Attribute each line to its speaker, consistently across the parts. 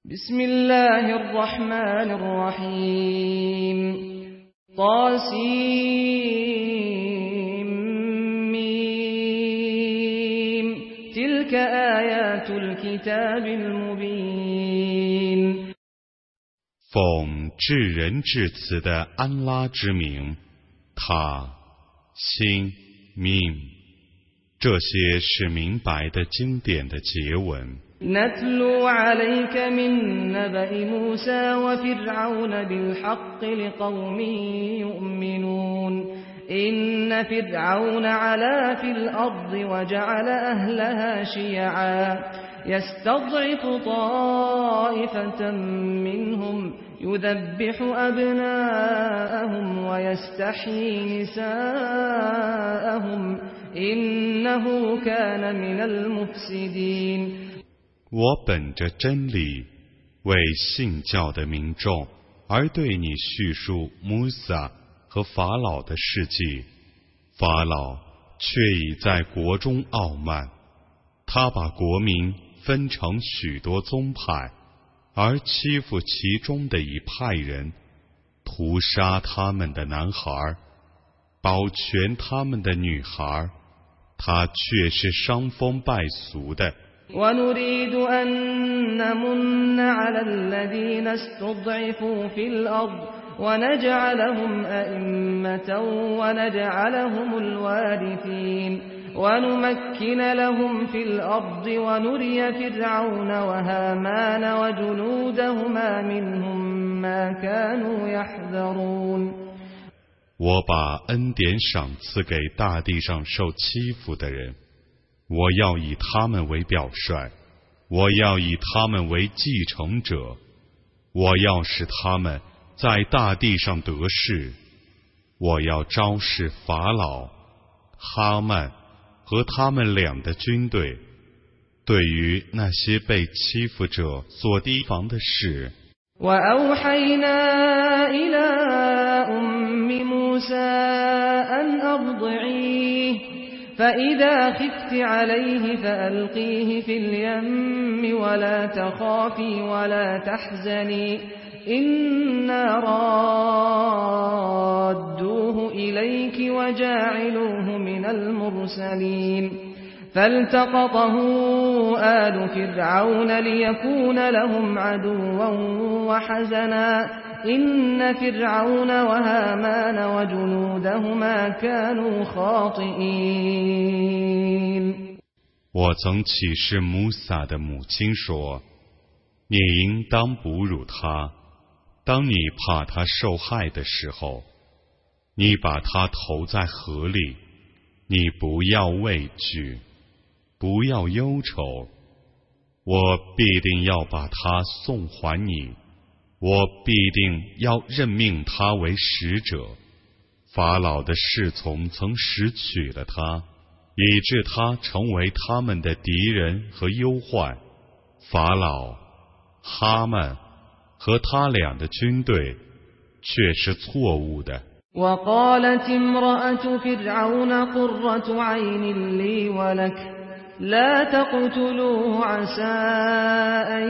Speaker 1: بسم الله الرحمن الرحيم طاسيم تلك آيات الكتاب المبين
Speaker 2: 奉至仁至慈的安拉之名，他心命，这些是明白的经典的结文。
Speaker 1: نتلو عليك من نبأ موسى وفرعون بالحق لقوم يؤمنون إن فرعون علا في الأرض وجعل أهلها شيعا يستضعف طائفة منهم يذبح أبناءهم ويستحيي نساءهم إنه كان من المفسدين
Speaker 2: 我本着真理，为信教的民众而对你叙述穆萨和法老的事迹。法老却已在国中傲慢，他把国民分成许多宗派，而欺负其中的一派人，屠杀他们的男孩，保全他们的女孩，他却是伤风败俗的。
Speaker 1: ونريد أن نمن على الذين استضعفوا في الأرض ونجعلهم أئمة ونجعلهم الوارثين ونمكن لهم في الأرض ونري فرعون وهامان وجنودهما منهم ما كانوا يحذرون
Speaker 2: 我把恩典赏赐给大地上受欺负的人，我要以他们为表率，我要以他们为继承者，我要使他们在大地上得势，我要昭示法老、哈曼和他们俩的军队，对于那些被欺负者所提防的事。
Speaker 1: وأوحينا إلى أم موسى أن أرضعيه فإذا خفت عليه فألقيه في اليم ولا تخافي ولا تحزني إنا رادوه إليك وجاعلوه من المرسلين فالتقطه آل فرعون ليكون لهم عدوا وحزنا إن فرعون وهامان وجنودهما كانوا خاطئين
Speaker 2: 我曾启示穆萨的母亲说，你应当哺乳他，当你怕他受害的时候，你把他投在河里，你不要畏惧，不要忧愁，我必定要把他送还你，我必定要任命他为使者。法老的侍从曾拾取了他，以致他成为他们的敌人和忧患。法老、哈曼和他俩的军队却是错误的。
Speaker 1: وقالت امرأة فرعون قرة عين لي ولك لا تقتلوه عسى أن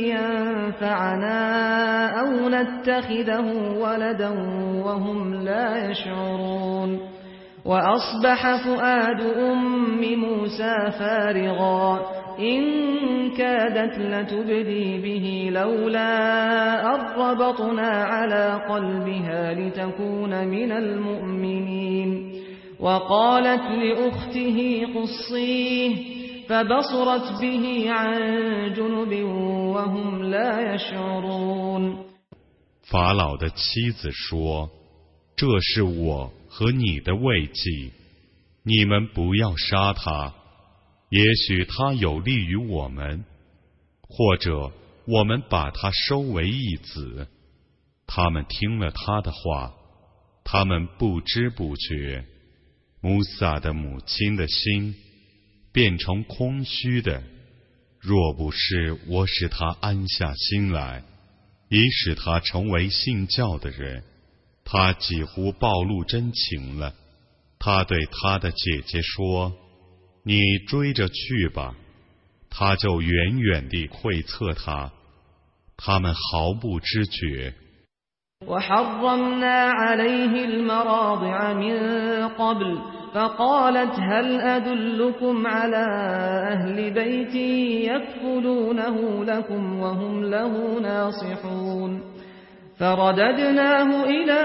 Speaker 1: ينفعنا أو نتخذه ولدا وهم لا يشعرون وأصبح فؤاد أم موسى فارغا إن كادت لتبدي به لولا أن ربطنا على قلبها لتكون من المؤمنين وقالت لأخته قصيه فبصرت به عن جنب وهم لا يشعرون
Speaker 2: 法老的妻子说，这是我和你的慰藉，你们不要杀他，也许他有利于我们，或者我们把他收为义子。他们听了他的话，他们不知不觉，穆萨的母亲的心变成空虚的，若不是我使他安下心来，以使他成为信教的人，他几乎暴露真情了。他对他的姐姐说，你追着去吧，他就远远地窥测他， 他们毫不知觉。
Speaker 1: وحرمنا عليه المراضع من قبل فقالت هل أدلكم على أهل بيت يكفلونه لكم وهم له ناصحون فرددناه إلى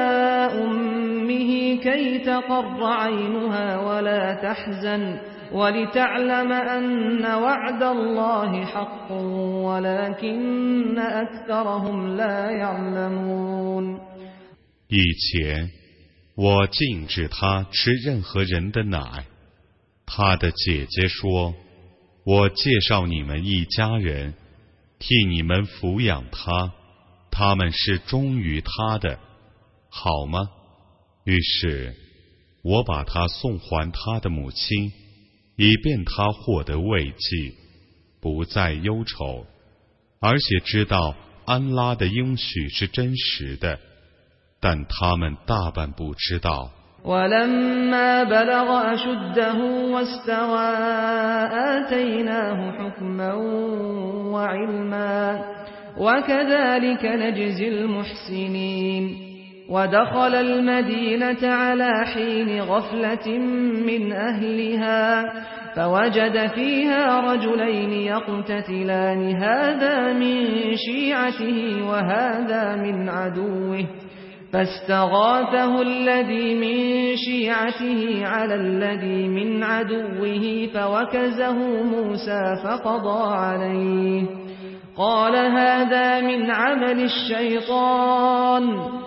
Speaker 1: أمه كي تقر عينها ولا تحزن ولتعلم أن وعد الله حق ولكن أكثرهم لا يعلمون。
Speaker 2: 以前我禁止他吃任何人的奶。他的姐姐说，我介绍你们一家人，替你们抚养他，他们是忠于他的，好吗？于是我把他送还他的母亲，以便他获得慰藉，不再忧愁，而且知道安拉的应许是真实的，但他们大半不知道。
Speaker 1: ولما بلغ أشده واستوى آتيناه حكما وعلما وكذلك نجزي المحسنين ودخل المدينة على حين غفلة من أهلها فوجد فيها رجلين يقتتلان هذا من شيعته وهذا من عدوه فاستغاثه الذي من شيعته على الذي من عدوه فوكزه موسى فقضى عليه قال هذا من عمل الشيطان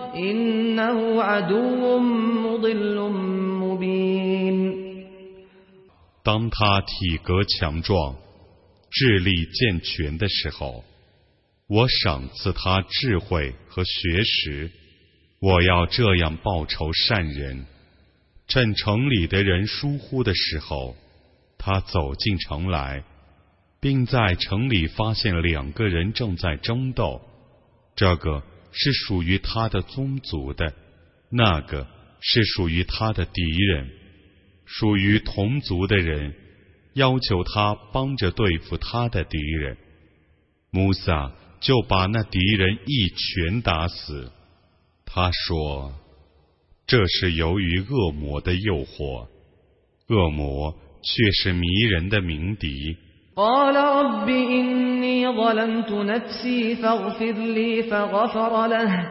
Speaker 1: إنه عدو مضل مبين。
Speaker 2: 当他体格强壮、智力健全的时候，我赏赐他智慧和学识。我要这样报酬善人。趁城里的人疏忽的时候，他走进城来，并在城里发现两个人正在争斗，这个是属于他的宗族的，那个是属于他的敌人。属于同族的人要求他帮着对付他的敌人，穆萨就把那敌人一拳打死。他说，这是由于恶魔的诱惑，恶魔却是迷人的鸣笛。
Speaker 1: قال رب إني ظلمت نفسي فاغفر لي فغفر له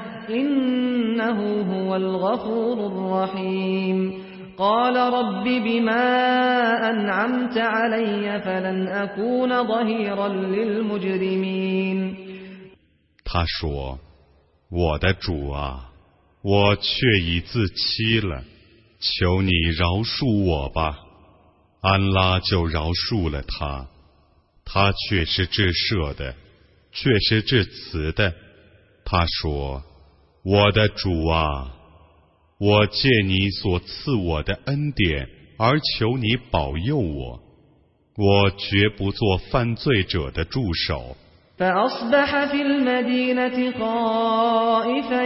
Speaker 1: إنه هو الغفور الرحيم قال رب بما أنعمت علي فلن أكون ظهيرا للمجرمين。
Speaker 2: 他说，我的主啊，我确已自欺了，求你饶恕我吧。安拉就饶恕了他，他却是至赦的，却是至慈的。他说，我的主啊，我借你所赐我的恩典而求你保佑我，我绝不做犯罪者的助手。
Speaker 1: فأصبح في المدينة خائفا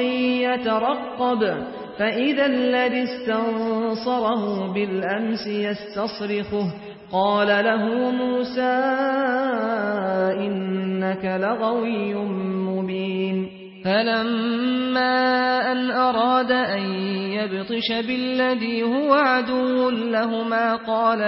Speaker 1: يترقب فإذا الذي استنصره بالأمس يستصرخه قال له موسى إنك لغوي مبين فلما أن أراد أن يبطش بالذي هو عدو لهما قال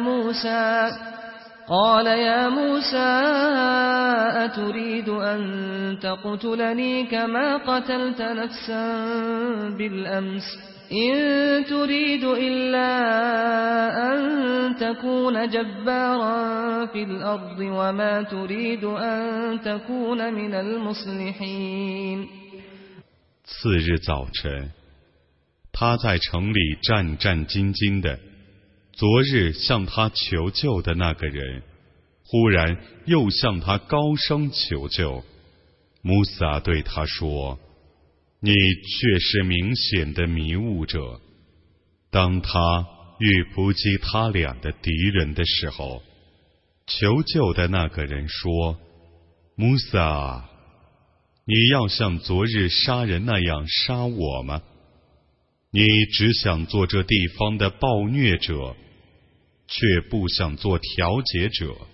Speaker 1: يا موسى أتريد أن تقتلني كما قتلت نفسا بالأمس إن تريد إلا أن تكون جبارا في الأرض وما تريد أن تكون من المصلحين。
Speaker 2: 次日早晨，他在城里战战兢兢的。昨日向他求救的那个人，忽然又向他高声求救。穆萨对他说，你却是明显的迷雾者。当他欲扑击他俩的敌人的时候，求救的那个人说，穆萨，你要像昨日杀人那样杀我吗？你只想做这地方的暴虐者，却不想做调解者。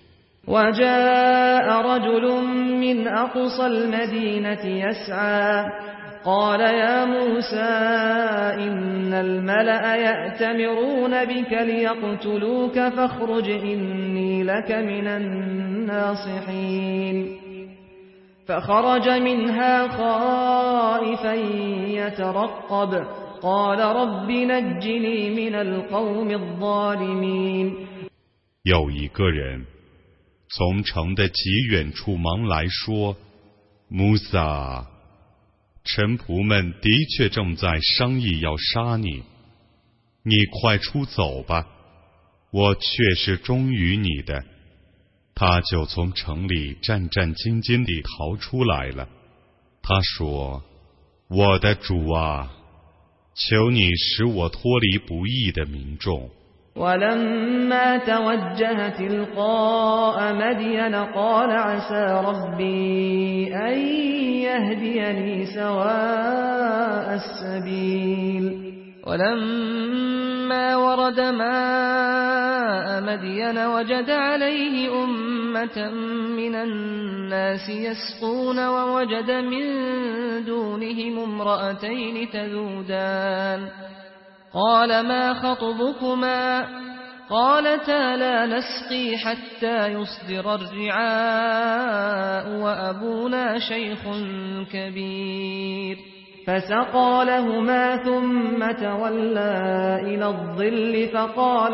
Speaker 1: وجاء رجل من أقصى المدينة يسعى قال يا موسى إن الملأ يأتمرون بك ليقتلوك فاخرج إني لك من الناصحين فخرج منها خائفا يترقب قال رب نجني من القوم الظالمين。
Speaker 2: 有一个人从城的极远处忙来说：“穆萨，臣仆们的确正在商议要杀你，你快出走吧，我却是忠于你的。”他就从城里战战兢兢地逃出来了。他说：“我的主啊，求你使我脱离不义的民众。”
Speaker 1: ولما توجه تلقاء مدين قال عسى ربي أن يهديني سواء السبيل ولما ورد ماء مدين وجد عليه أمة من الناس يسقون ووجد من دونهم امرأتين تذودان قال ما خطبكما قالتا لا نسقي حتى يصدر الرعاء وأبونا شيخ كبير فسقى لهما ثم تولى إلى الظل فقال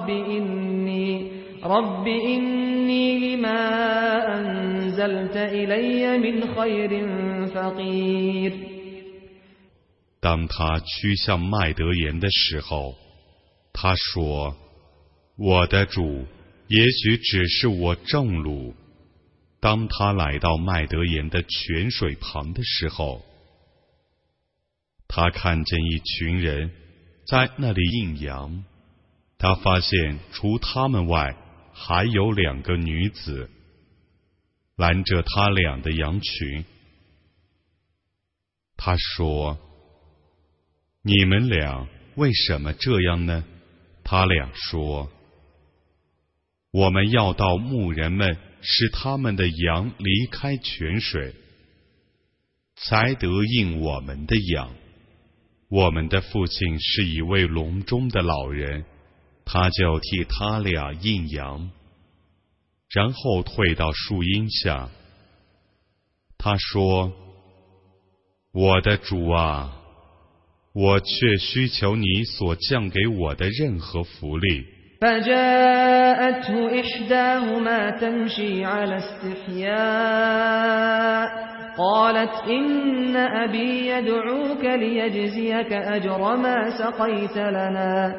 Speaker 1: رب إني لما أنزلت إلي من خير فقير。
Speaker 2: 当他趋向麦德言的时候，他说：“我的主，也许只是我正路。”当他来到麦德言的泉水旁的时候，他看见一群人在那里饮羊，他发现除他们外还有2个女子拦着他俩的羊群。他说：“你们俩为什么这样呢？”他俩说：“我们要到牧人们使他们的羊离开泉水，才得应我们的羊。我们的父亲是一位笼中的老人，他就替他俩应羊，然后退到树荫下。他说：我的主啊，我却需求你所降给我的任何福利。
Speaker 1: فجاءته إحداهما تمشي على استحياء قالت إن أبي يدعوك ليجزيك أجر ما سقيت لنا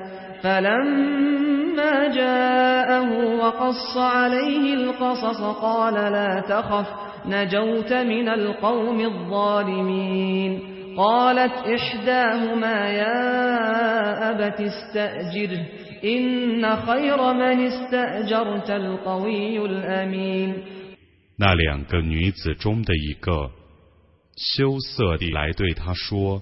Speaker 1: فلما جاءه وقص عليه القصص قال لا تخف نجوت من القوم الظالمين قالت إحداهما يا أبت استأجره إن خير من استأجرت القوي الأمين。
Speaker 2: 那2个女子中的一个羞涩地来对他说：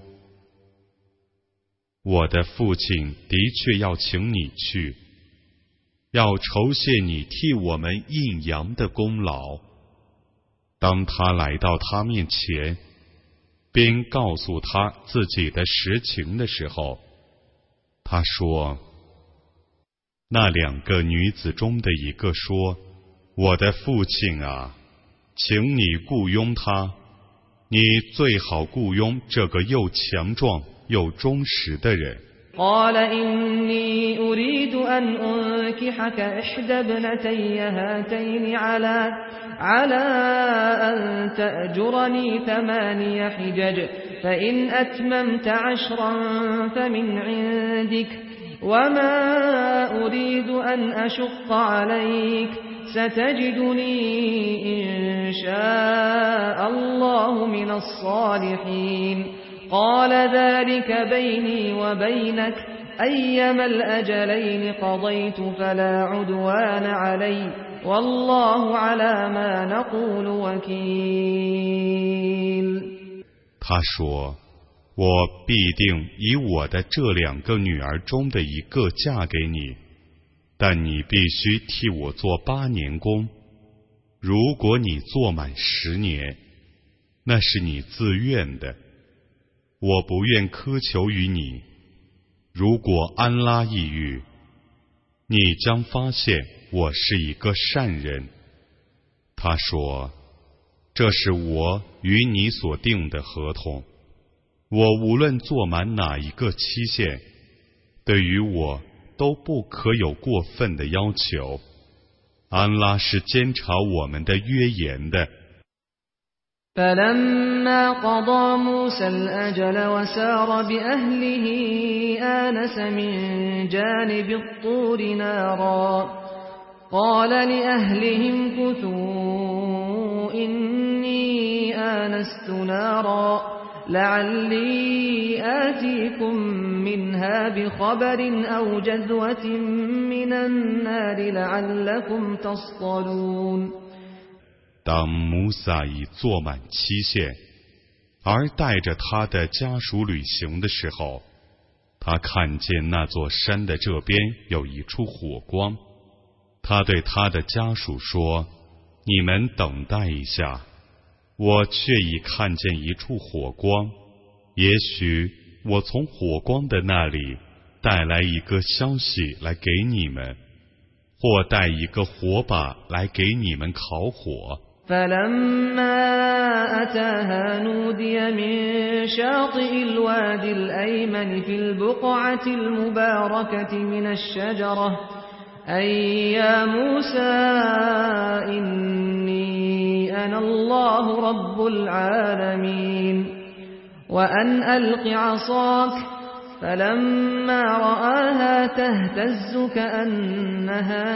Speaker 2: 我的父亲的确要请你去，要酬谢你替我们应羊的功劳。当他来到他面前，并告诉他自己的实情的时候，他说：那2个女子中的一个说：我的父亲啊，请你雇佣他，你最好雇佣这个又强壮又忠实的人。
Speaker 1: قال إني أريد أن أنكحك إحدى ابنتي هاتين على أن تأجرني 8 حجج فإن أتممت 10 فمن عندك وما أريد أن أشق عليك ستجدني إن شاء الله من الصالحين قال ذلك بيني وبينك أيما الأجلين قضيت فلا عدوان علي والله على ما نقول وكيل。
Speaker 2: 他说：我必定以我的这2个女儿中的一个嫁给你，但你必须替我做8年工， 如果你做满10年，那是你自愿的，我不愿苛求于你。如果安拉抑郁，你将发现我是一个善人。他说，这是我与你所定的合同，我无论做满哪一个期限，对于我都不可有过分的要求。安拉是监察我们的约言的。
Speaker 1: فلما قضى موسى الأجل وسار بأهله آنس من جانب الطور نارا قال لأهلهم كثوا إني آنست نارا لعلي آتيكم منها بخبر أو جذوة من النار لعلكم تصطلون。
Speaker 2: 当穆萨已做满期限，而带着他的家属旅行的时候，他看见那座山的这边有一处火光。他对他的家属说：“你们等待一下，我却已看见一处火光，也许我从火光的那里带来一个消息来给你们，或带一个火把来给你们烤火。”
Speaker 1: فلما أتاها نودي من شاطئ الوادي الأيمن في البقعة المباركة من الشجرة أي يا موسى إني أنا الله رب العالمين وأن ألق عصاك فلما رآها تهتز كأنها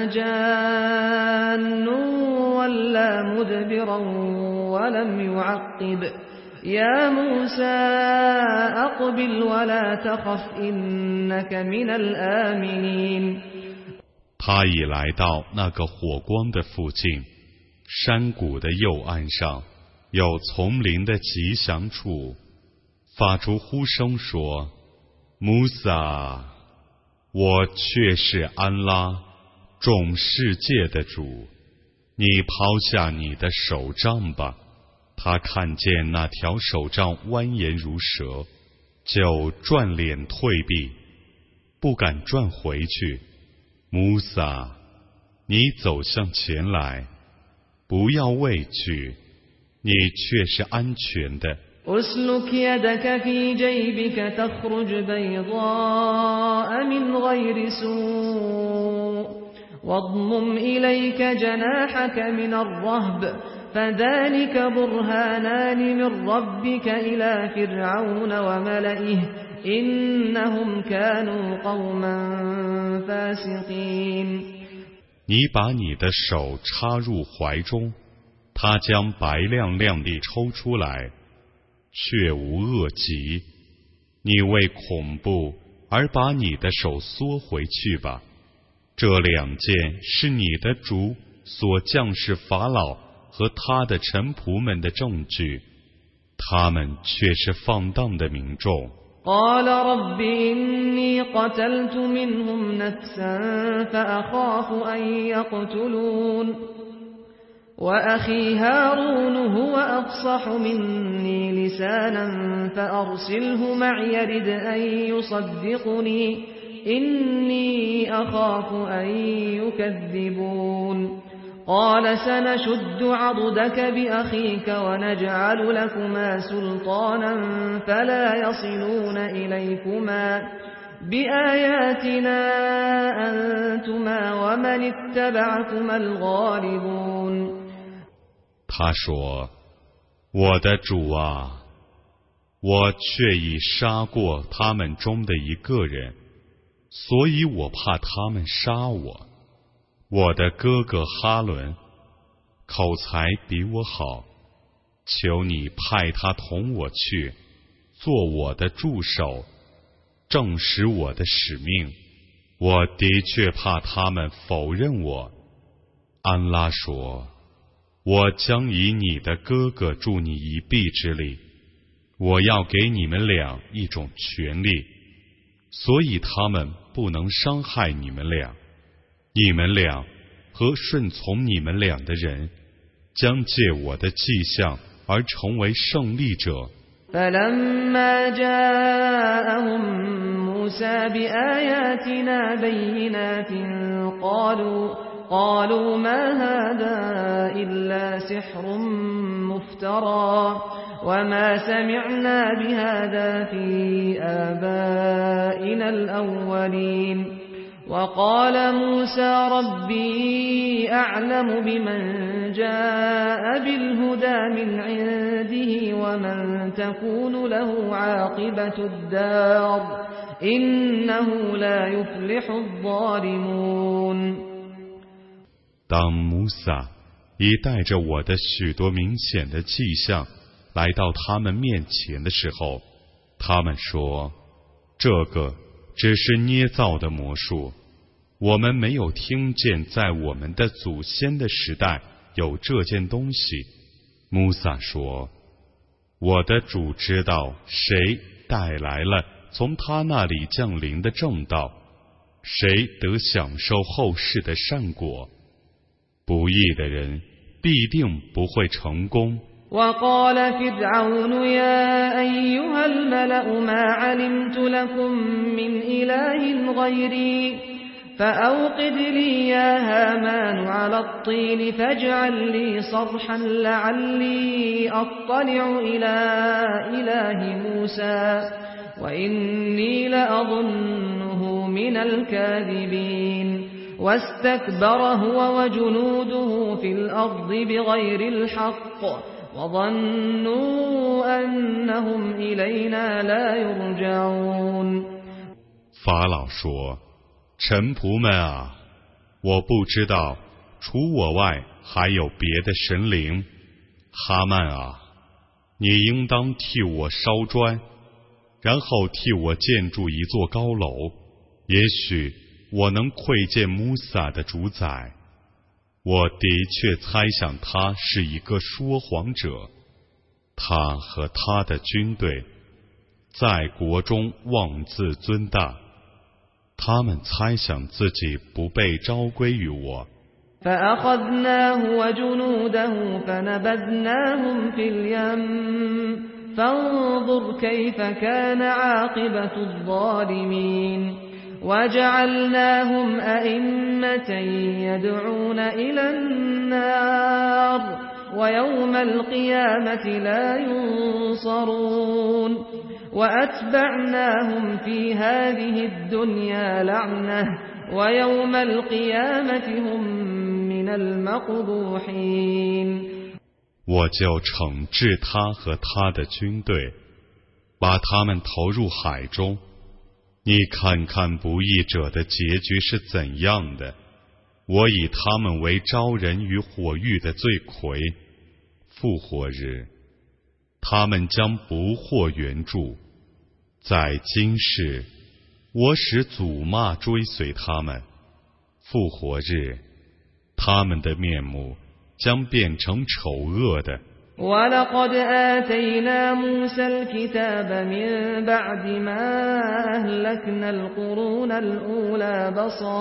Speaker 1: جان ولا مدبرا ولم يعقب يا موسى أقبل ولا تخف إنك من الآمنين。
Speaker 2: 他已来到那个火光的附近，山谷的右岸上有丛林的吉祥处，发出呼声说：“穆萨，我却是安拉，众世界的主，你抛下你的手杖吧。”他看见那条手杖蜿蜒如蛇，就转脸退避，不敢转回去。穆萨，你走向前来，不要畏惧，你却是安全的。
Speaker 1: أسلك يدك في جيبك تخرج بيضاء من غير سوء واضمم إليك جناحك من الرهب فذلك برهانان من ربك إلى فرعون وملئه إنهم كانوا قوما فاسقين。
Speaker 2: 你把你的手插入怀中，它将白亮亮地抽出来，却无恶疾。你为恐怖而把你的手缩回去吧。这2件是你的主所降示法老和他的臣仆们的证据，他们却是放荡的民众。
Speaker 1: قال رب إني قتلت منهم نفسا فأخاف أن يقتلون وأخي هارون هو أفصح مني لسانا فأرسله معي يرد أن يصدقني إني أخاف أن يكذبون قال سنشد عضدك بأخيك ونجعل لكما سلطانا فلا يصلون إليكما بآياتنا أنتما ومن اتبعكما الغالبون。
Speaker 2: 他说：“我的主啊，我却已杀过他们中的一个人，所以我怕他们杀我。我的哥哥哈伦口才比我好，求你派他同我去，做我的助手，证实我的使命。我的确怕他们否认我。”安拉说：“我将以你的哥哥助你一臂之力，我要给你们俩一种权利，所以他们不能伤害你们俩。你们俩和顺从你们俩的人将借我的迹象而成为胜利者。
Speaker 1: فلما جاءهم موسى بآياتنا بينات قالوا ما هذا إلا سحر مفترى وما سمعنا بهذا في آبائنا الأولين وقال موسى ربي أعلم بمن جاء بالهدى من عنده ومن تكون له عاقبة الدار إنه لا يفلح الظالمون。
Speaker 2: 当穆萨已带着我的许多明显的迹象来到他们面前的时候，他们说，这个只是捏造的魔术，我们没有听见在我们的祖先的时代有这件东西。穆萨说，我的主知道谁带来了从他那里降临的正道，谁得享受后世的善果。不义的人必定不会成功。
Speaker 1: وقال فرعون يا أيها الملأ ما علمت لكم من إله غيري فأوقد لي يا هامان على الطين فاجعل لي صرحا لعلي أطلع إلى إله موسى وإني لأظنه من الكاذبين واستكبر هو وجنوده في الأرض بغير الحق وظنوا أنهم إلينا لا يرجعون。
Speaker 2: 法老说，臣仆们啊，我不知道除我外还有别的神灵。哈曼啊，你应当替我烧砖，然后替我建筑一座高楼，也许我能窥见穆萨的主宰。我的确猜想他是一个说谎者，他和他的军队在国中妄自尊大，他们猜想自己不被召归于我。
Speaker 1: فأخذناه وجنوده فنبذناهم في اليم فانظر كيف كان عاقبة الظالمين وجعلناهم أئمة يدعون إلى النار ويوم القيامة لا ينصرون وأتبعناهم في هذه الدنيا لعنة ويوم القيامة هم من المقبوحين。
Speaker 2: 我就惩治他和他的军队，把他们投入海中。你看看不义者的结局是怎样的，我以他们为招人于火狱的罪魁。复活日，他们将不获援助。在今世，我使诅骂追随他们。复活日，他们的面目将变成丑恶的。
Speaker 1: وَلَقَدْ آتَيْنَا مُوسَى الْكِتَابَ مِنْ بَعْدِ مَا أَهْلَكْنَا الْقُرُونَ الْأُولَى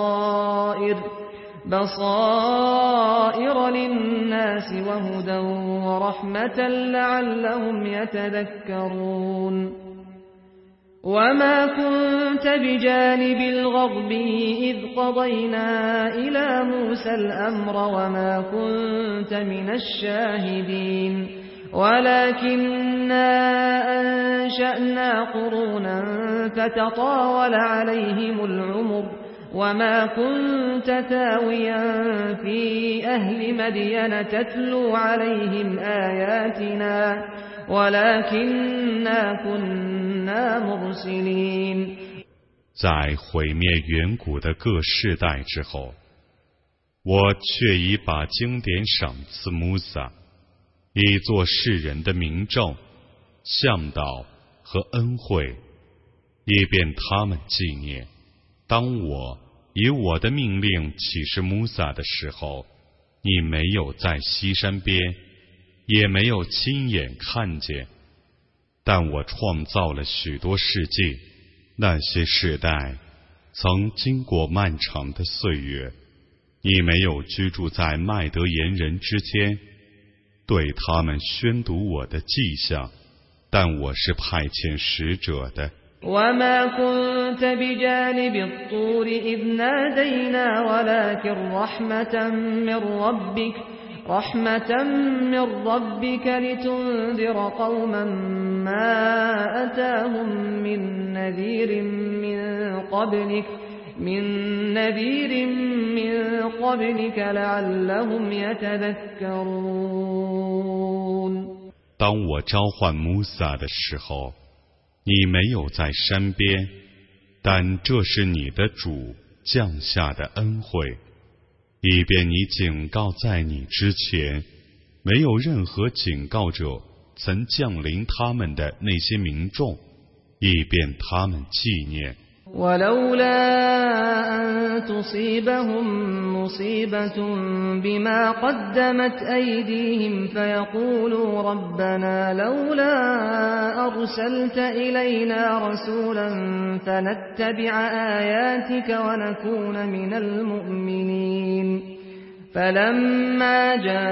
Speaker 1: بَصَائِرَ لِلنَّاسِ وَهُدًى وَرَحْمَةً لَعَلَّهُمْ يَتَذَكَّرُونَ وَمَا كُنْتَ بِجَانِبِ الْغَرْبِيِّ إِذْ قَضَيْنَا إِلَى مُوسَى الْأَمْرَ وَمَا كُنْتَ مِنَ الشَّاهِدِينَ وَلَكِنَّا أَنشَأْنَا قُرُونًا فَتَطَاوَلَ عَلَيْهِمُ الْعُمُرُ وَمَا كُنْتَ ثَاوِيًا فِي أَهْلِ مَدْيَنَ تَتْلُو عَلَيْهِمْ آيَاتِنَا وَلَكِنَّا كُنَّا مُرْسِلِينَ。
Speaker 2: 在毁灭远古的各世代之后，我却已把经典赏赐穆萨，以作世人的明证、向导和恩惠，以便他们纪念。当我以我的命令启示穆萨的时候，你没有在西山边，也没有亲眼看见，但我创造了许多世界，那些世代曾经过漫长的岁月，你没有居住在麦德言人之间， 对他们宣读我的迹象，但我是派遣使者的。
Speaker 1: وما كنت بجانب الطور إذ نادينا ولكن رحمة من ربك لتنذر قوما ما أتاهم من نذير من قبلك لعلهم يتذكرون。
Speaker 2: 当我召唤穆萨的时候，你没有在山边，但这是你的主降下的恩惠，以便你警告在你之前没有任何警告者曾降临他们的那些民众，以便他们纪念。
Speaker 1: ولولا أن تصيبهم مصيبة بما قدمت أيديهم فيقولوا ربنا لولا أرسلت إلينا رسولا فنتبع آياتك ونكون من المؤمنين فلما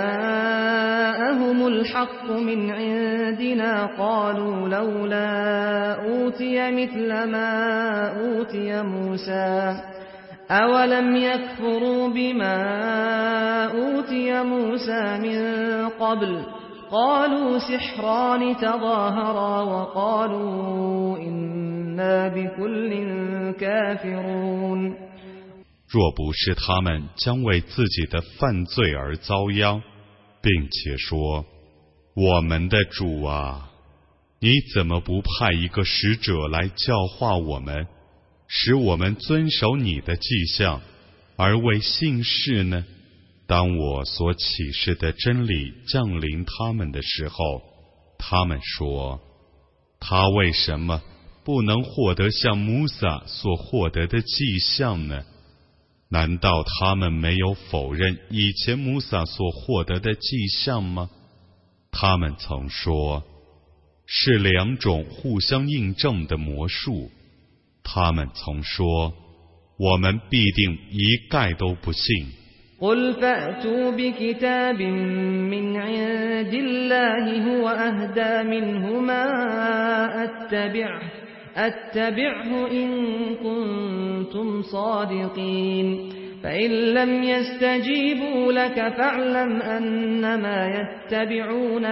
Speaker 1: جاءهم الحق من عندنا قالوا لولا أوتي مثل ما أوتي موسى أولم يكفروا بما أوتي موسى من قبل قالوا سحران تظاهرا وقالوا إنا بكل كافرون。
Speaker 2: 若不是他们将为自己的犯罪而遭殃，并且说：“我们的主啊，你怎么不派一个使者来教化我们，使我们遵守你的迹象，而为信士呢？”当我所启示的真理降临他们的时候，他们说：“他为什么不能获得像穆萨所获得的迹象呢？”难道他们没有否认以前穆萨所获得的迹象吗？他们曾说，是两种互相印证的魔术。他们曾说，我们必定一概都不信。
Speaker 1: قل فأتوا بكتاب من عند الله هو أهدى منهما أتبعه إن كنتم صادقين فإن لم يستجيبوا لك فاعلم أنما يتبعون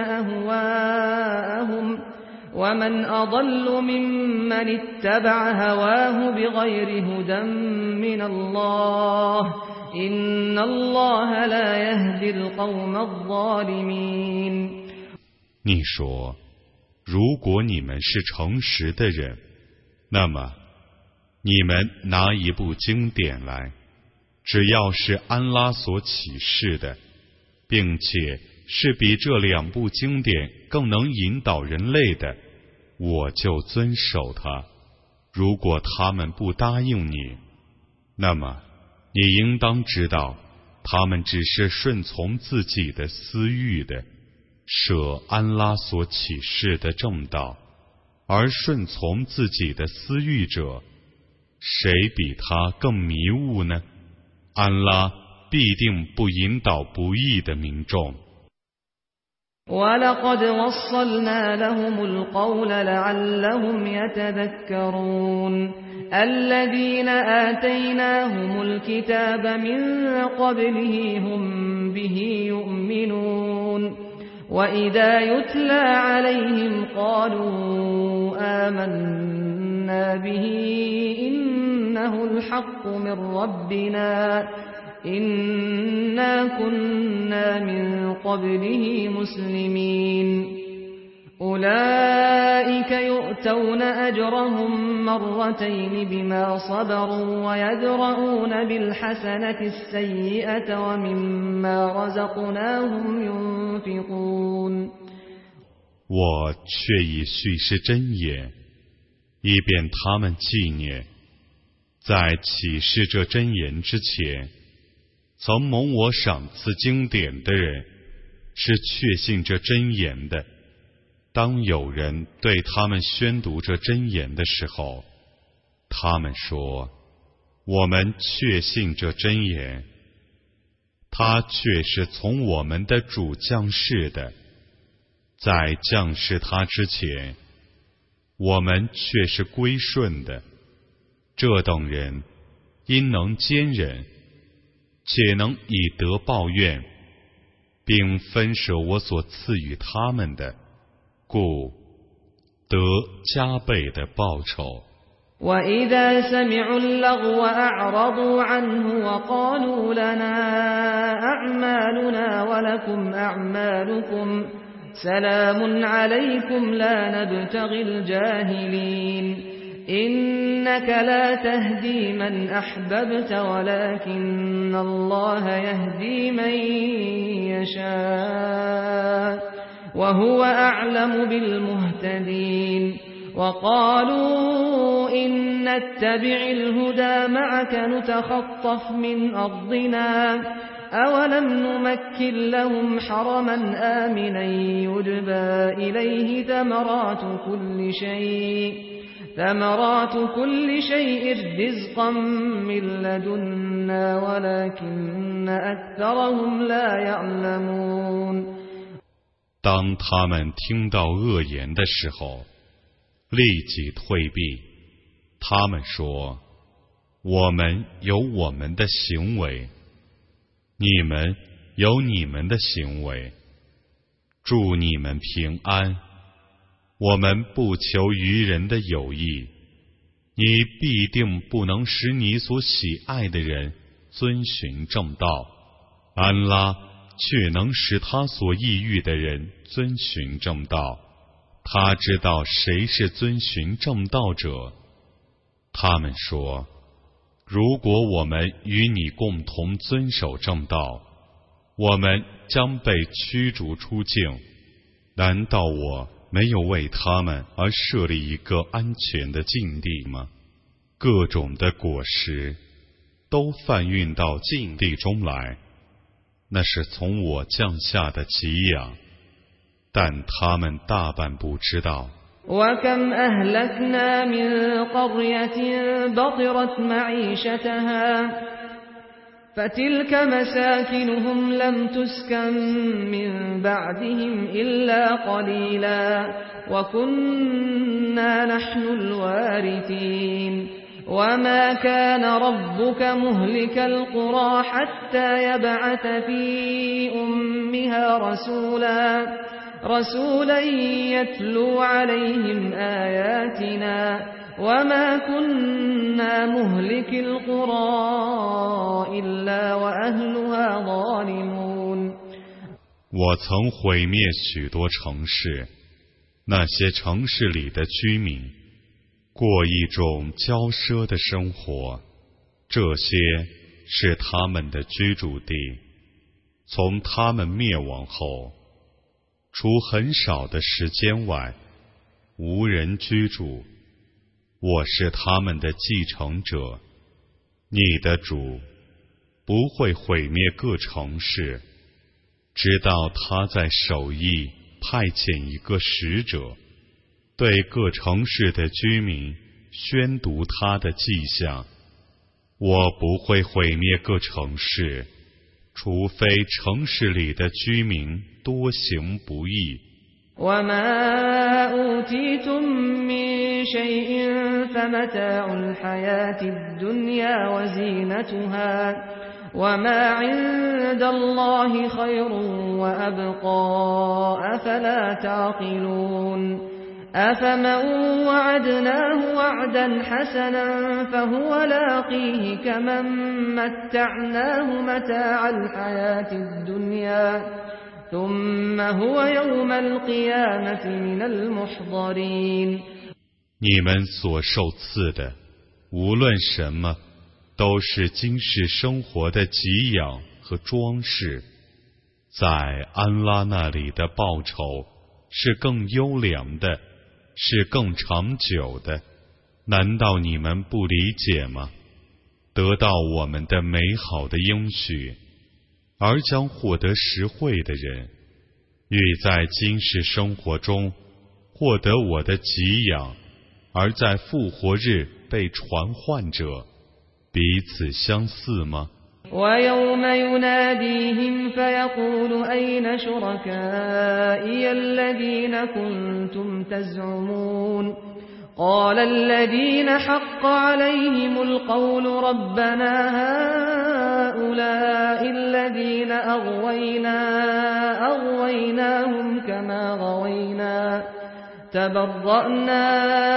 Speaker 1: أهواءهم ومن أضل ممن اتبع هواه بغير هدى من الله إن الله لا يهدي القوم الظالمين。
Speaker 2: 你说，如果你们是诚实的人，那么你们拿一部经典来，只要是安拉所启示的，并且是比这两部经典更能引导人类的，我就遵守它。如果他们不答应你，那么你应当知道，他们只是顺从自己的私欲的，舍安拉所启示的正道，而顺从自己的私欲者，谁比他更迷雾呢？安拉必定不引导不义的民众。
Speaker 1: وَلَقَدْ وَصَّلْنَا لَهُمُ الْقَوْلَ لَعَلَّهُمْ يَتَذَكَّرُونَ الَّذِينَ آتَيْنَاهُمُ الْكِتَابَ مِنْ قَبْلِهِ هُمْ بِهِ يُؤْمِنُونَ وَإِذَا يُتْلَى عَلَيْهِمْ قَالُوا آمَنَّا بِهِ إِنَّهُ الْحَقُّ مِنْ رَبِّنَا إِنَّا كُنَّا مِنْ قَبْلِهِ مُسْلِمِينَ أُولَئِكَ يُؤْتَوْنَ أَجْرَهُمْ مرتين بما صبروا ويدرؤون بالحسنة السيئة ومما رزقناهم ينفقون。
Speaker 2: 我却已叙事真言，以便他们纪念，在启示这真言之前，曾蒙我赏赐经典的人是确信这真言的。当有人对他们宣读这真言的时候，他们说：“我们确信这真言。” 他却是从我们的主降世的，在降世他之前，我们却是归顺的。这等人因能坚忍，且能以德报怨，并分舍我所赐予他们的，故得加倍的报酬。
Speaker 1: وَإِذَا سَمِعُوا اللَّغْوَ أَعْرَضُوا عَنْهُ وَقَالُوا لَنَا أَعْمَالُنَا وَلَكُمْ أَعْمَالُكُمْ سَلَامٌ عَلَيْكُمْ لَا نَبْتَغِي الْجَاهِلِينَ إِنَّكَ لَا تَهْدِي مَنْ أَحْبَبْتَ وَلَكِنَّ اللَّهَ يَهْدِي مَن يَشَاءُ وَهُوَ أَعْلَمُ بِالْمُهْتَدِينَ وَقَالُوا إِن نَّتَّبِعِ الْهُدَى مَعَكَ نُتَخَطَّفْ مِنْ أَرْضِنَا أَوَلَمْ نُمَكِّن لَّهُمْ حَرَمًا آمِنًا يُجْبَىٰ إِلَيْهِ ثَمَرَاتُ كُلِّ شَيْءٍ رِّزْقًا مِّن لَّدُنَّا وَلَكِنَّ أَكْثَرَهُمْ لَا يَعْلَمُونَ
Speaker 2: 当他们听到恶言的时候，立即退避。他们说：我们有我们的行为，你们有你们的行为，祝你们平安。我们不求于人的有益，你必定不能使你所喜爱的人遵循正道，安拉却能使他所抑郁的人遵循正道。他知道谁是遵循正道者。他们说：如果我们与你共同遵守正道，我们将被驱逐出境。难道我没有为他们而设立一个安全的境地吗？各种的果实都贩运到境地中来，那是从我降下的给养，但他们大半不知道。
Speaker 1: وَكَمْ أَهْلَكْنَا مِنْ قَرْيَةٍ بَطِرَتْ مَعِيشَتَهَا فَتِلْكَ مَسَاكِنُهُمْ لَمْ تُسْكَنْ مِنْ بَعْدِهِمْ إِلَّا قَلِيلًا وَكُنَّا نَحْنُ الْوَارِثِينَ وَمَا كَانَ رَبُّكَ مُهْلِكَ الْقُرَى حَتَّى يَبْعَثَ فِي أُمِّهَا رَسُولًا يَتْلُو عَلَيْهِمْ آيَاتِنَا وَمَا كُنَّا مُهْلِكِي الْقُرَى إِلَّا وَأَهْلُهَا ظَالِمُونَ
Speaker 2: 我曾毁灭许多城市，那些城市里的居民过一种骄奢的生活，这些是他们的居住地。从他们灭亡后，除很少的时间外，无人居住。我是他们的继承者。你的主不会毁灭各城市，直到他在首邑派遣一个使者，对各城市的居民宣读他的迹象。我不会毁灭各城市，除非城市里的居民多行不义。
Speaker 1: وَمَا أُوتِيتُم مِّن شَيْءٍ فَمَتَاعُ الْحَيَاةِ الدُّنْيَا وَزِينَتُهَا وَمَا عِندَ اللَّهِ خَيْرٌ وَأَبْقَىٰ أَفَلَا تَعْقِلُونَ أَفَمَن وَعَدْنَاهُ وَعْدًا حَسَنًا فَهُوَ لَاقِيهِ كَمَن مَّتَّعْنَاهُ مَتَاعَ الْحَيَاةِ الدُّنْيَا ثُمَّ هُوَ يَوْمَ الْقِيَامَةِ مِنَ الْمُحْضَرِينَ
Speaker 2: 你们所受赐的，无论什么，都是今世生活的给养和装饰，在安拉那里的报酬是更优良的，是更长久的。难道你们不理解吗？得到我们的美好的应许，而将获得实惠的人，欲在今世生活中获得我的给养，而在复活日被传唤者，彼此相似吗？
Speaker 1: ويوم يناديهم فيقول أين شركائي الذين كنتم تزعمون قال الذين حق عليهم القول ربنا هؤلاء الذين أغويناهم كما غوينا تبرأنا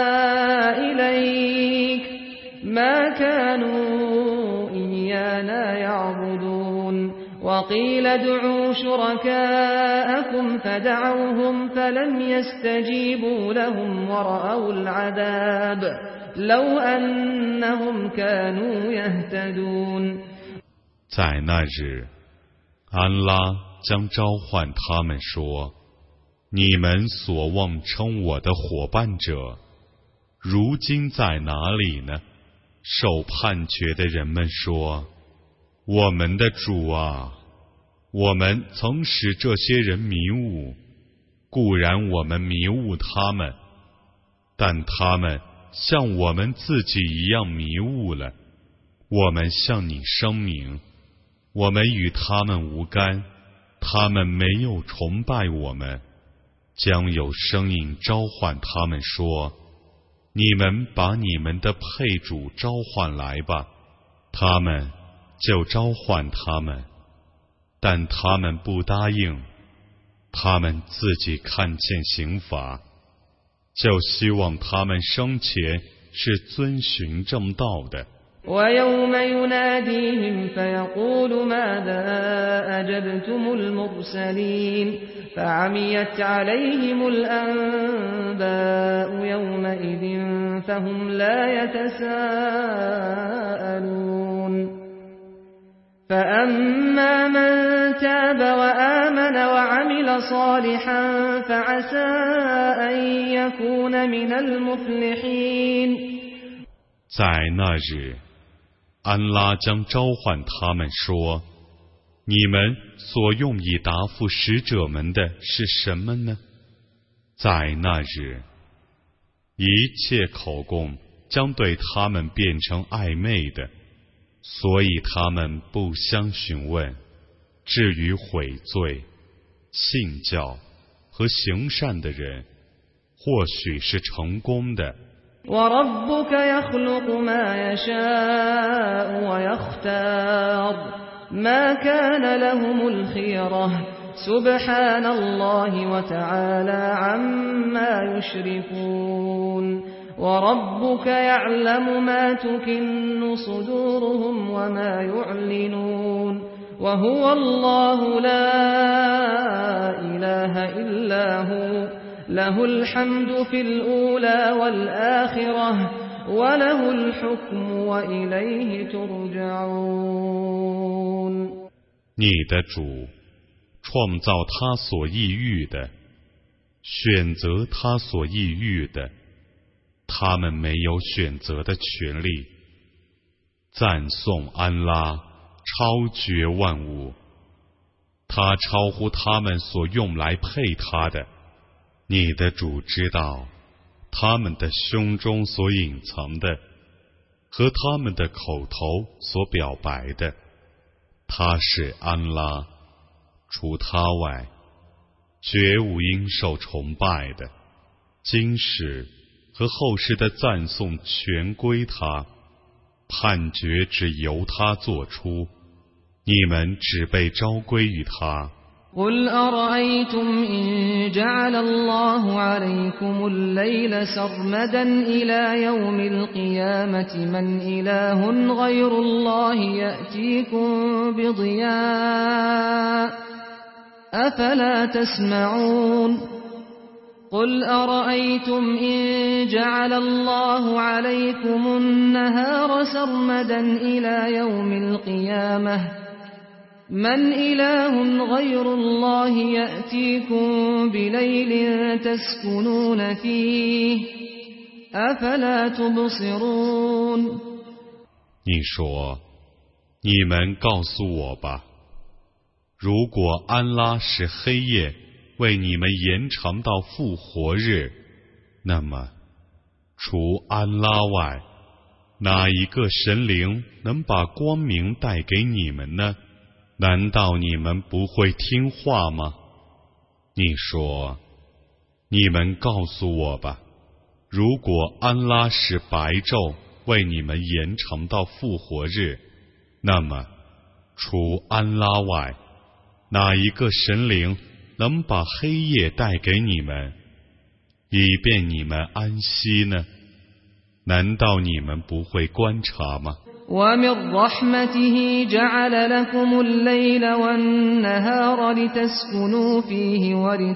Speaker 1: إليك ما كانوا إيانا يعبدون وقيل ادعوا شركاءكم فدعوهم فلم يستجيبوا لهم ورأوا العذاب لو أنهم كانوا يهتدون
Speaker 2: 在那日，安拉将召唤他们说：你们所妄称我的伙伴者，如今在哪里呢？受判决的人们说：我们的主啊，我们曾使这些人迷雾，固然我们迷雾他们，但他们像我们自己一样迷雾了。我们向你声明，我们与他们无干，他们没有崇拜我们。将有声音召唤他们说：你们把你们的配主召唤来吧。他们就召唤他们，但他们不答应。他们自己看见刑罚，就希望他们生前是遵循正道的。
Speaker 1: ويوم يناديهم فيقول ماذا أجبتم المرسلين فعميت عليهم الأنباء يومئذ فهم لا يتساءلون فأما من تاب وآمن وعمل صالحا فعسى أن يكون من المفلحين
Speaker 2: 在那日，安拉将召唤他们说：你们所用以答复使者们的是什么呢？在那日，一切口供将对他们变成暧昧的，所以他们不相询问。至于悔罪、信教和行善的人，或许是成功的。
Speaker 1: وَرَبُّكَ يَخْلُقُ مَا يَشَاءُ وَيَخْتَارُ مَا كَانَ لَهُمُ الْخِيَرَةُ سُبْحَانَ اللَّهِ وَتَعَالَى عَمَّا يُشْرِكُونَ وَرَبُّكَ يَعْلَمُ مَا تُكِنُّ صُدُورُهُمْ وَمَا يُعْلِنُونَ وَهُوَ اللَّهُ لَا إِلَٰهَ إِلَّا هُوَ له الحمد في الأولى والآخرة وله الحكم وإليه ترجعون
Speaker 2: 你的主创造他所意欲的，选择他所意欲的，他们没有选择的权利。赞颂安拉，超绝万物，他超乎他们所用来配他的。你的主知道他们的胸中所隐藏的和他们的口头所表白的。他是安拉，除他外绝无应受崇拜的。今世和后世的赞颂全归他，判决只由他做出，你们只被召归于他。
Speaker 1: قل أرأيتم إن جعل الله عليكم الليل سرمدا إلى يوم القيامة من إله غير الله يأتيكم بضياء أفلا تسمعون قل أرأيتم إن جعل الله عليكم النهار سرمدا إلى يوم القيامة من إله غير الله يأتيكم بليل تسكنون فيه أفلا تبصرون
Speaker 2: 你说，你们告诉我吧，如果安拉使黑夜为你们延长到复活日，那么除安拉外， 哪一个神灵能把光明带给你们呢？难道你们不会听话吗？你说，你们告诉我吧，如果安拉使白昼为你们延长到复活日，那么除安拉外，哪一个神灵能把黑夜带给你们，以便你们安息呢？难道你们不会观察吗？
Speaker 1: ومن رحمته جعل لكم الليل والنهار لتسكنوا فيه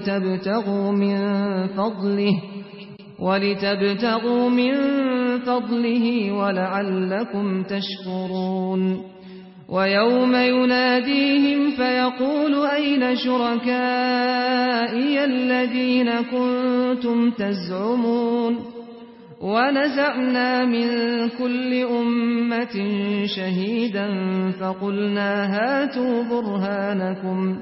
Speaker 1: ولتبتغوا من فضله ولعلكم تشكرون ويوم يناديهم فيقول أين شركائي الذين كنتم تزعمون ونزعنا من كل أمة شهيدا فقلنا هاتوا برهانكم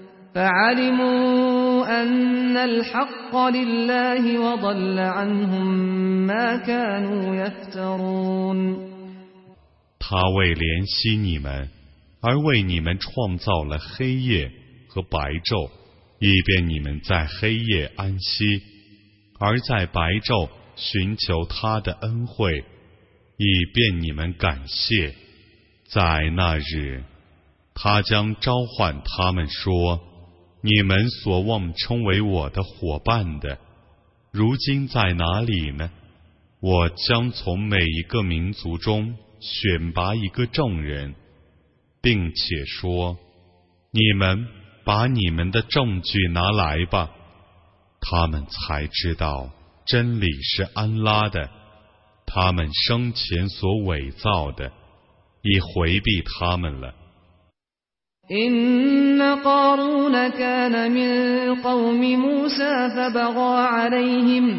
Speaker 1: فعلموا أن الحق لله وضل عنهم ما كانوا يفترون
Speaker 2: 他为怜惜你们，而为你们创造了黑夜和白昼，以便你们在黑夜安息，而在白昼寻求他的恩惠，以便你们感谢。在那日，他将召唤他们说：你们所妄称为我的伙伴的，如今在哪里呢？我将从每一个民族中选拔一个证人，并且说：你们把你们的证据拿来吧。他们才知道真理是安拉的，他们生前所伪造的已回避他们了。
Speaker 1: إن قارون كان من قوم موسى فبغى عليهم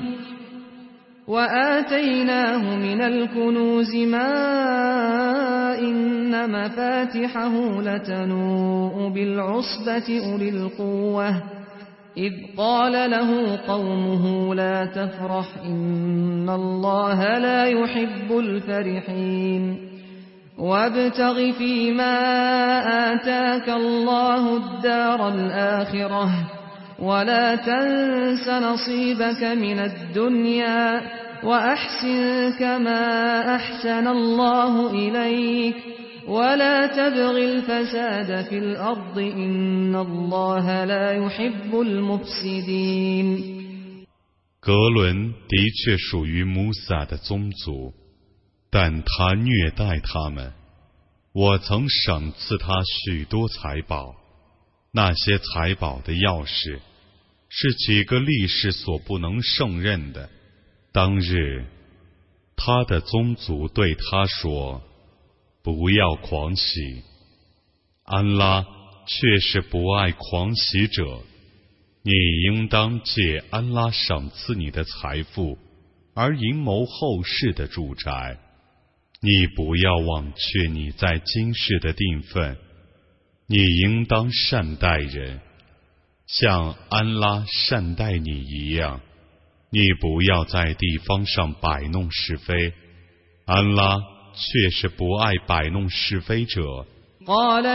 Speaker 1: وآتيناه من الكنوز ما إن مفاتحه لتنوء بالعصبة أولي القوة إذ قال له قومه لا تفرح إن الله لا يحب الفرحين وابتغ فيما آتاك الله الدار الآخرة ولا تنس نصيبك من الدنيا وأحسن كما أحسن الله إليك ولا تبغ الفساد في الأرض إن الله لا يحب المفسدين
Speaker 2: 格伦的确属于穆萨的宗族，但他虐待他们。我曾赏赐他许多财宝，那些财宝的钥匙是几个力士所不能胜任的。当日，他的宗族对他说：不要狂喜，安拉却是不爱狂喜者。你应当借安拉赏赐你的财富而营谋后世的住宅。你不要忘却你在今世的定分，你应当善待人，像安拉善待你一样。你不要在地方上摆弄是非，安拉却是不爱摆弄是非者。
Speaker 1: قال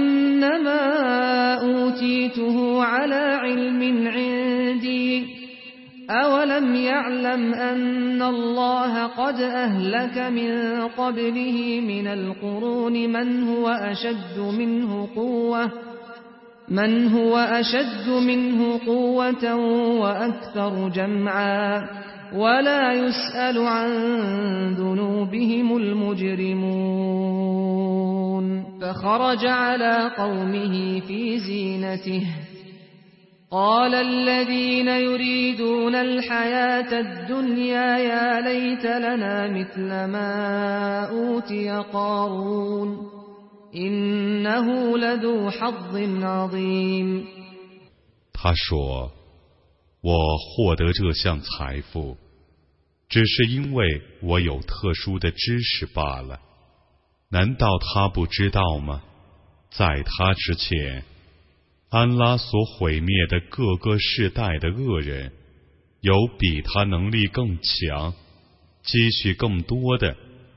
Speaker 1: إنما أوتيته على علم عندي أولم يعلم أن الله قد أهلك من قبله من القرون من هو أشد منه قوة وأكثر جمعا ولا يسأل عن ذنوبهم المجرمون فخرج على قومه في زينته قال الذين يريدون الحياة الدنيا يا ليت لنا مثل ما أوتي قارون إنه لذو حظ عظيم
Speaker 2: 他说，我获得这项财富，只是因为我有特殊的知识罢了。难道他不知道吗？在他之前，安拉所毁灭的各个世代的恶人，有比他能力更强、积蓄更多的，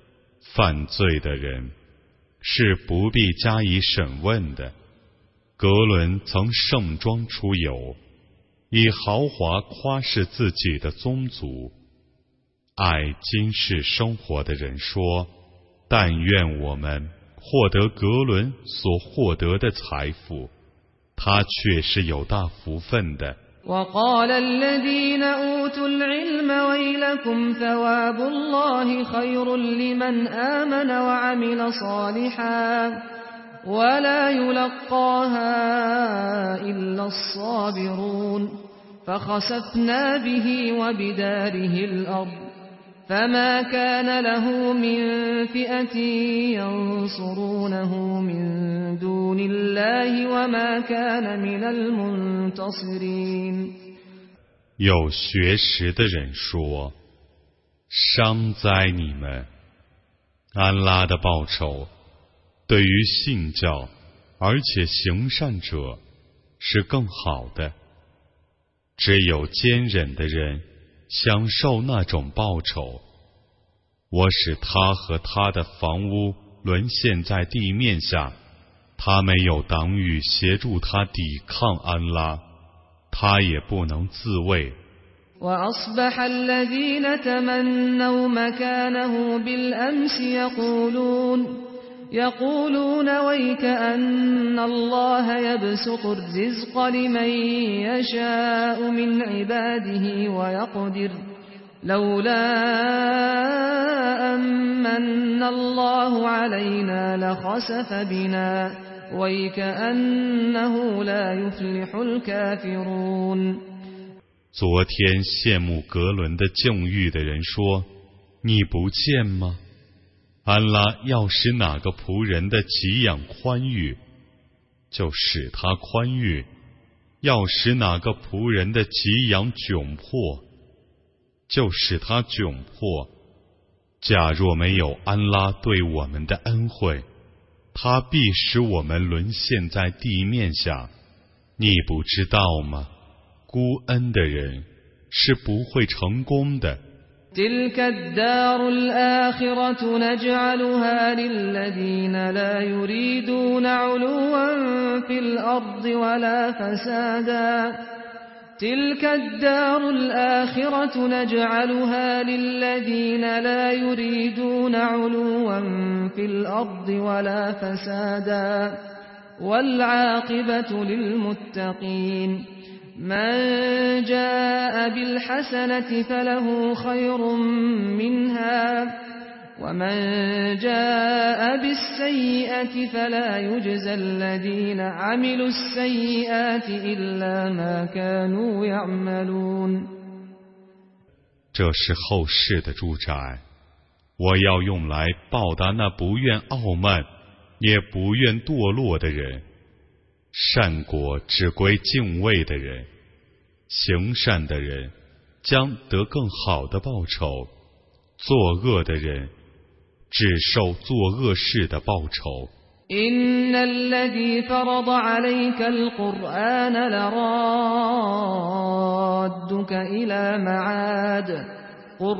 Speaker 2: 犯罪的人是不必加以审问的。格伦曾盛装出游，以豪华夸饰自己的宗族。爱今世生活的人说：但愿我们获得格伦所获得的财富，他却是有大福分的。
Speaker 1: وقال الذين أوتوا العلم ويلكم ثواب الله خير لمن آمن وعمل صالحا ولا يلقاها إلا الصابرون فخسفنا به وبداره الأرض فما كان له من فئة ينصرونه من دون الله وما كان من المنتصرين。
Speaker 2: 有学识的人说：伤哉你们！安拉的报酬对于信教而且行善者是更好的，只有坚忍的人享受那种报酬。我使他和他的房屋沦陷在地面下，他没有党羽协助他抵抗安拉，他也不能自卫。
Speaker 1: وأصبح الذين تمنوا مكانه بالأمس يقولون ويك أن الله يبسط الرزق لمن يشاء من عباده ويقدر لولا أمن الله علينا لخسف بنا ويك أنه لا يفلح الكافرون。
Speaker 2: 昨天羡慕格伦的境遇的人说：你不见吗？安拉要使哪个仆人的给养宽裕，就使他宽裕；要使哪个仆人的给养窘迫，就使他窘迫。假若没有安拉对我们的恩惠，他必使我们沦陷在地面下。你不知道吗？孤恩的人是不会成功的。
Speaker 1: تلك الدار الآخرة نجعلها للذين لا يريدون علوا في الأرض ولا فسادا تلك الدار الآخرة نجعلها للذين لا يريدون علوا في الأرض ولا فسادا والعاقبة للمتقين من جاء بالحسنة فله خير منها ومن جاء بالسيئة فلا يجزى الذين عملوا السيئات إلا ما كانوا يعملون。
Speaker 2: 这是后世的住宅，我要用来报答那不愿傲慢也不愿堕落的人。善果只归敬畏的人，行善的人将得更好的报酬，作恶的人只受作恶事的报酬。
Speaker 1: إن الذي فرض عليك القرآن لرادك إلى معاد قل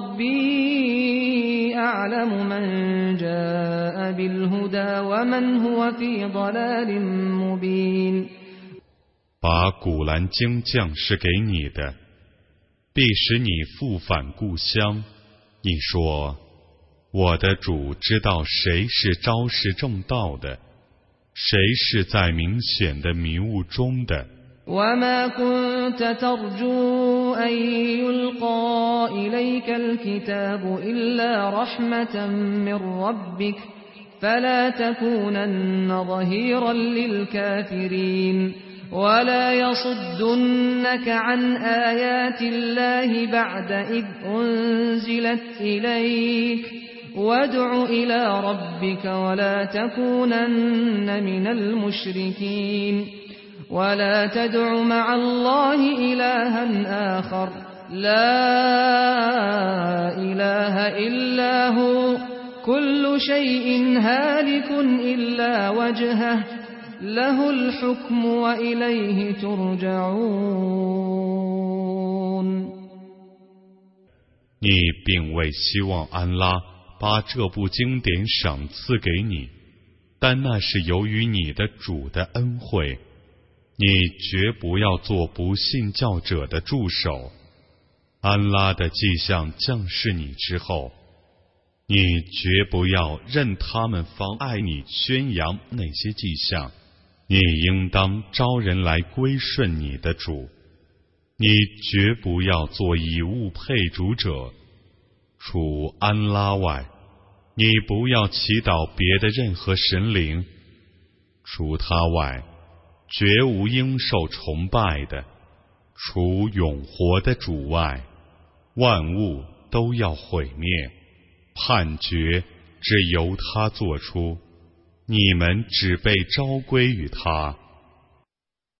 Speaker 1: ربي أعلم من جاء بالهدى ومن هو في ضلال مبين。
Speaker 2: 把古兰经降世给你的，必使你复返故乡。你说：我的主知道谁是昭示正道的，谁是在明显的迷雾中的。
Speaker 1: وما كنت ترجو أن يلقى إليك الكتاب إلا رحمة من ربك فلا تكونن ظهيرا للكافرين ولا يصدنك عن آيات الله بعد إذ أنزلت إليك وادع إلى ربك ولا تكونن من المشركين ولا تدع مع الله إلها آخر لا إله إلا هو كل شيء هالك إلا وجهه له الحكم وإليه ترجعون。
Speaker 2: 你并未希望安拉把这部经典赏赐给你，但那是由于你的主的恩惠。你绝不要做不信教者的助手。安拉的迹象降世你之后，你绝不要任他们妨碍你宣扬那些迹象。你应当招人来归顺你的主。你绝不要做以物配主者，除安拉外，你不要祈祷别的任何神灵，除他外，绝无应受崇拜的，除永活的主外，万物都要毁灭，判决只由他做出，你们只被召归于他。